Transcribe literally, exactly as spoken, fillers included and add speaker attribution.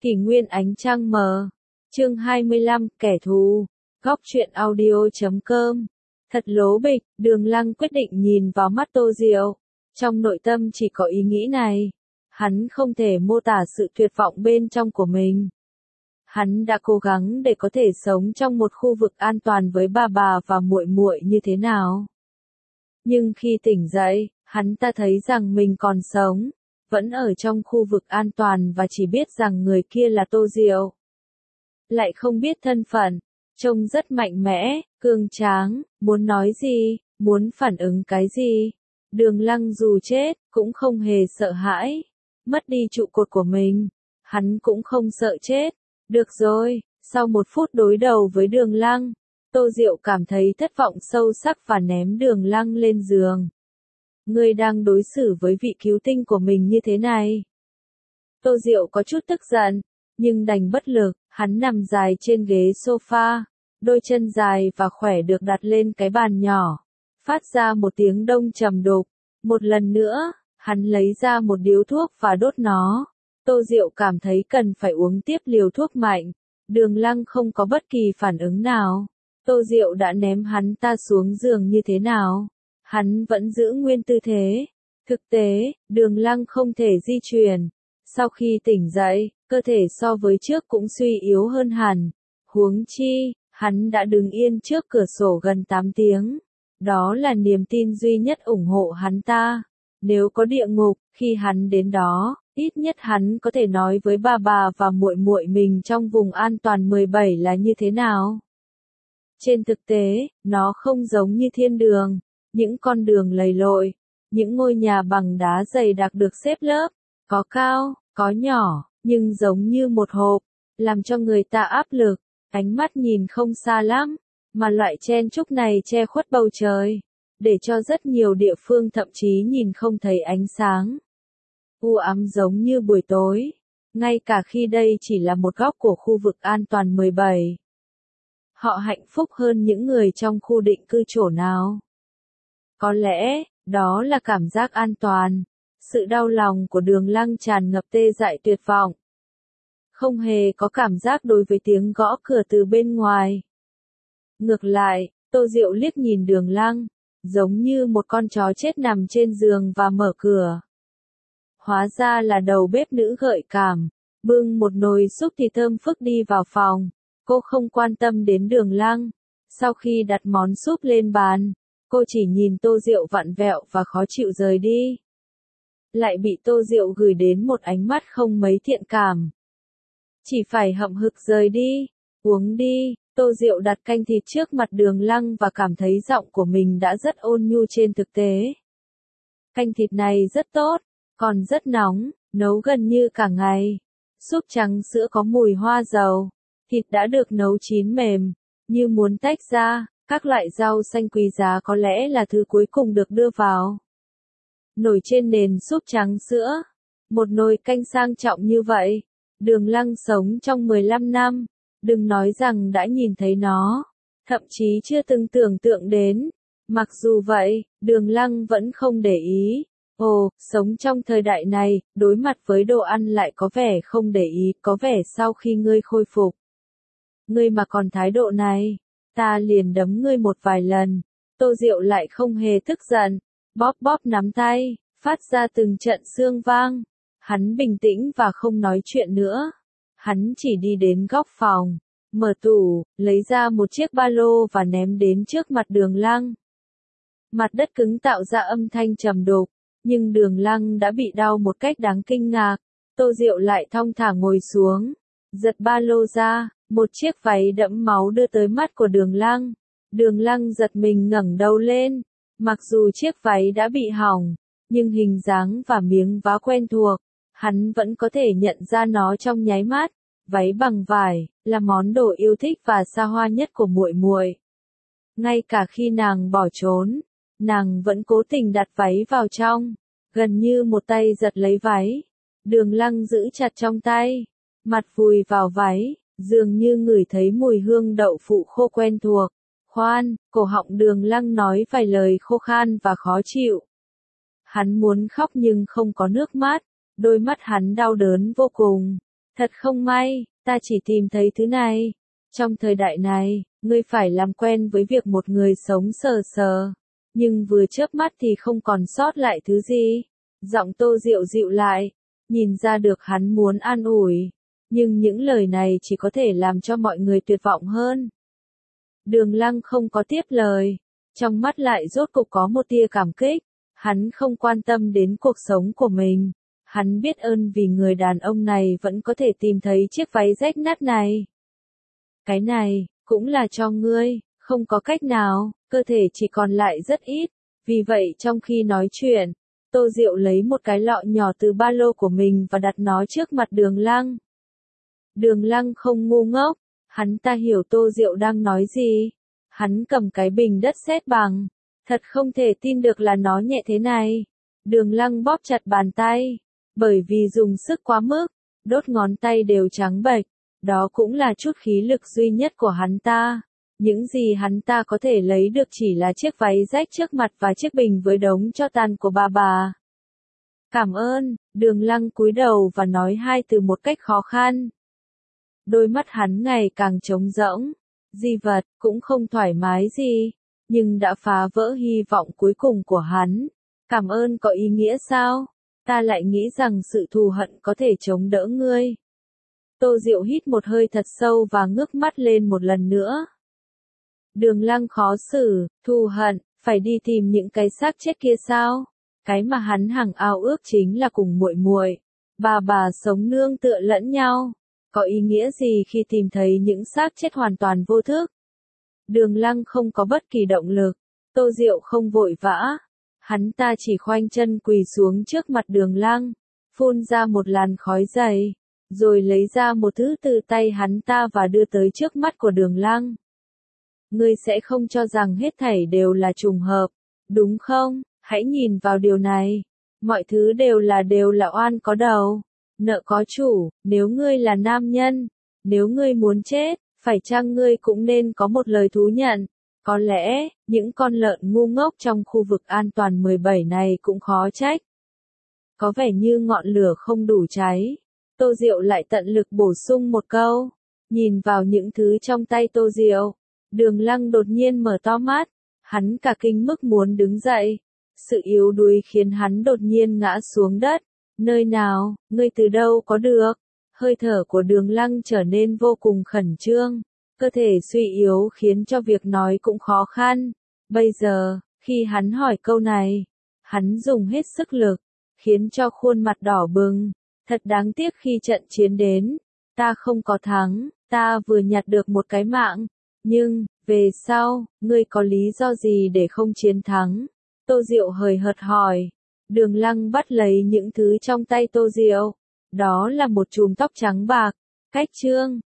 Speaker 1: Kỷ nguyên ánh trăng mờ. Chương hai mươi lăm, kẻ thù. Góc truyện audio chấm com. Thật lố bịch, Đường Lăng quyết định nhìn vào mắt Tô Diệu. Trong nội tâm chỉ có ý nghĩ này. Hắn không thể mô tả sự tuyệt vọng bên trong của mình. Hắn đã cố gắng để có thể sống trong một khu vực an toàn với bà bà và muội muội như thế nào. Nhưng khi tỉnh dậy, hắn ta thấy rằng mình còn sống, vẫn ở trong khu vực an toàn và chỉ biết rằng người kia là Tô Diệu. Lại không biết thân phận, trông rất mạnh mẽ, cường tráng, muốn nói gì, muốn phản ứng cái gì. Đường Lăng dù chết, cũng không hề sợ hãi. Mất đi trụ cột của mình, hắn cũng không sợ chết. Được rồi, sau một phút đối đầu với Đường Lăng, Tô Diệu cảm thấy thất vọng sâu sắc và ném Đường Lăng lên giường. Ngươi đang đối xử với vị cứu tinh của mình như thế này. Tô Diệu có chút tức giận, nhưng đành bất lực, hắn nằm dài trên ghế sofa, đôi chân dài và khỏe được đặt lên cái bàn nhỏ, phát ra một tiếng đông trầm đục. Một lần nữa, hắn lấy ra một điếu thuốc và đốt nó. Tô Diệu cảm thấy cần phải uống tiếp liều thuốc mạnh. Đường Lăng không có bất kỳ phản ứng nào. Tô Diệu đã ném hắn ta xuống giường như thế nào? Hắn vẫn giữ nguyên tư thế. Thực tế, Đường Lăng không thể di chuyển. Sau khi tỉnh dậy, cơ thể so với trước cũng suy yếu hơn hẳn. Huống chi, hắn đã đứng yên trước cửa sổ gần tám tiếng. Đó là niềm tin duy nhất ủng hộ hắn ta. Nếu có địa ngục, khi hắn đến đó, ít nhất hắn có thể nói với bà bà và muội muội mình trong vùng an toàn mười bảy là như thế nào. Trên thực tế, nó không giống như thiên đường, những con đường lầy lội, những ngôi nhà bằng đá dày đặc được xếp lớp, có cao, có nhỏ, nhưng giống như một hộp, làm cho người ta áp lực, ánh mắt nhìn không xa lắm, mà loại chen chúc này che khuất bầu trời, để cho rất nhiều địa phương thậm chí nhìn không thấy ánh sáng. U ám giống như buổi tối, ngay cả khi đây chỉ là một góc của khu vực an toàn mười bảy. Họ hạnh phúc hơn những người trong khu định cư chỗ nào? Có lẽ, đó là cảm giác an toàn. Sự đau lòng của Đường Lăng tràn ngập tê dại tuyệt vọng. Không hề có cảm giác đối với tiếng gõ cửa từ bên ngoài. Ngược lại, Tô Diệu liếc nhìn Đường Lăng, giống như một con chó chết nằm trên giường và mở cửa. Hóa ra là đầu bếp nữ gợi cảm, bưng một nồi súp thì thơm phức đi vào phòng. Cô không quan tâm đến Đường Lăng. Sau khi đặt món súp lên bàn, cô chỉ nhìn Tô Diệu vặn vẹo và khó chịu rời đi. Lại bị Tô Diệu gửi đến một ánh mắt không mấy thiện cảm. Chỉ phải hậm hực rời đi, uống đi. Tô Diệu đặt canh thịt trước mặt Đường Lăng và cảm thấy giọng của mình đã rất ôn nhu trên thực tế. Canh thịt này rất tốt, còn rất nóng, nấu gần như cả ngày. Súp trắng sữa có mùi hoa dầu. Thịt đã được nấu chín mềm, như muốn tách ra, các loại rau xanh quý giá có lẽ là thứ cuối cùng được đưa vào. Nổi trên nền súp trắng sữa, một nồi canh sang trọng như vậy. Đường Lăng sống trong mười lăm năm, đừng nói rằng đã nhìn thấy nó, thậm chí chưa từng tưởng tượng đến. Mặc dù vậy, Đường Lăng vẫn không để ý. Ồ, sống trong thời đại này, đối mặt với đồ ăn lại có vẻ không để ý, có vẻ sau khi ngươi khôi phục. Ngươi mà còn thái độ này, ta liền đấm ngươi một vài lần. Tô Diệu lại không hề tức giận, bóp bóp nắm tay, phát ra từng trận xương vang. Hắn bình tĩnh và không nói chuyện nữa. Hắn chỉ đi đến góc phòng, mở tủ, lấy ra một chiếc ba lô và ném đến trước mặt Đường Lăng. Mặt đất cứng tạo ra âm thanh trầm đục, nhưng Đường Lăng đã bị đau một cách đáng kinh ngạc. Tô Diệu lại thong thả ngồi xuống, giật ba lô ra. Một chiếc váy đẫm máu đưa tới mắt của Đường Lăng. Đường Lăng giật mình ngẩng đầu lên. Mặc dù chiếc váy đã bị hỏng, nhưng hình dáng và miếng vá quen thuộc, hắn vẫn có thể nhận ra nó trong nháy mắt. Váy bằng vải là món đồ yêu thích và xa hoa nhất của muội muội. Ngay cả khi nàng bỏ trốn, nàng vẫn cố tình đặt váy vào trong, gần như một tay giật lấy váy. Đường Lăng giữ chặt trong tay, mặt vùi vào váy. Dường như ngửi thấy mùi hương đậu phụ khô quen thuộc. Khoan, cổ họng Đường Lăng nói vài lời khô khan và khó chịu. Hắn muốn khóc nhưng không có nước mắt, đôi mắt hắn đau đớn vô cùng. Thật không may, ta chỉ tìm thấy thứ này. Trong thời đại này, ngươi phải làm quen với việc một người sống sờ sờ. Nhưng vừa chớp mắt thì không còn sót lại thứ gì. Giọng Tô Diệu dịu lại, nhìn ra được hắn muốn an ủi. Nhưng những lời này chỉ có thể làm cho mọi người tuyệt vọng hơn. Đường Lăng không có tiếp lời. Trong mắt lại rốt cục có một tia cảm kích. Hắn không quan tâm đến cuộc sống của mình. Hắn biết ơn vì người đàn ông này vẫn có thể tìm thấy chiếc váy rách nát này. Cái này, cũng là cho ngươi, không có cách nào, cơ thể chỉ còn lại rất ít. Vì vậy trong khi nói chuyện, Tô Diệu lấy một cái lọ nhỏ từ ba lô của mình và đặt nó trước mặt Đường Lăng. Đường Lăng không ngu ngốc, hắn ta hiểu Tô Diệu đang nói gì. Hắn cầm cái bình đất sét bằng, thật không thể tin được là nó nhẹ thế này. Đường Lăng bóp chặt bàn tay, bởi vì dùng sức quá mức, đốt ngón tay đều trắng bệch. Đó cũng là chút khí lực duy nhất của hắn ta. Những gì hắn ta có thể lấy được chỉ là chiếc váy rách trước mặt và chiếc bình với đống tro tàn của bà bà. Cảm ơn, Đường Lăng cúi đầu và nói hai từ một cách khó khăn. Đôi mắt hắn ngày càng trống rỗng. Di vật, cũng không thoải mái gì, nhưng đã phá vỡ hy vọng cuối cùng của hắn. Cảm ơn có ý nghĩa sao? Ta lại nghĩ rằng sự thù hận có thể chống đỡ ngươi. Tô Diệu hít một hơi thật sâu và ngước mắt lên một lần nữa. Đường Lăng khó xử, thù hận, phải đi tìm những cái xác chết kia sao? Cái mà hắn hằng ao ước chính là cùng muội muội, bà bà sống nương tựa lẫn nhau. Có ý nghĩa gì khi tìm thấy những xác chết hoàn toàn vô thức? Đường Lăng không có bất kỳ động lực. Tô Diệu không vội vã. Hắn ta chỉ khoanh chân quỳ xuống trước mặt Đường Lăng, phun ra một làn khói dày, rồi lấy ra một thứ từ tay hắn ta và đưa tới trước mắt của Đường Lăng. Ngươi sẽ không cho rằng hết thảy đều là trùng hợp, đúng không? Hãy nhìn vào điều này. Mọi thứ đều là đều là oan có đầu, nợ có chủ. Nếu ngươi là nam nhân, nếu ngươi muốn chết, phải chăng ngươi cũng nên có một lời thú nhận? Có lẽ, những con lợn ngu ngốc trong khu vực an toàn mười bảy này cũng khó trách. Có vẻ như ngọn lửa không đủ cháy. Tô Diệu lại tận lực bổ sung một câu. Nhìn vào những thứ trong tay Tô Diệu, Đường Lăng đột nhiên mở to mắt. Hắn cả kinh mức muốn đứng dậy. Sự yếu đuối khiến hắn đột nhiên ngã xuống đất. Nơi nào, ngươi từ đâu có được? Hơi thở của Đường Lăng trở nên vô cùng khẩn trương. Cơ thể suy yếu khiến cho việc nói cũng khó khăn. Bây giờ, khi hắn hỏi câu này, hắn dùng hết sức lực, khiến cho khuôn mặt đỏ bừng. Thật đáng tiếc khi trận chiến đến, ta không có thắng, ta vừa nhặt được một cái mạng. Nhưng, về sau, ngươi có lý do gì để không chiến thắng? Tô Diệu hời hợt hỏi. Đường Lăng bắt lấy những thứ trong tay Tô Diệu. Đó là một chùm tóc trắng bạc, cách trương,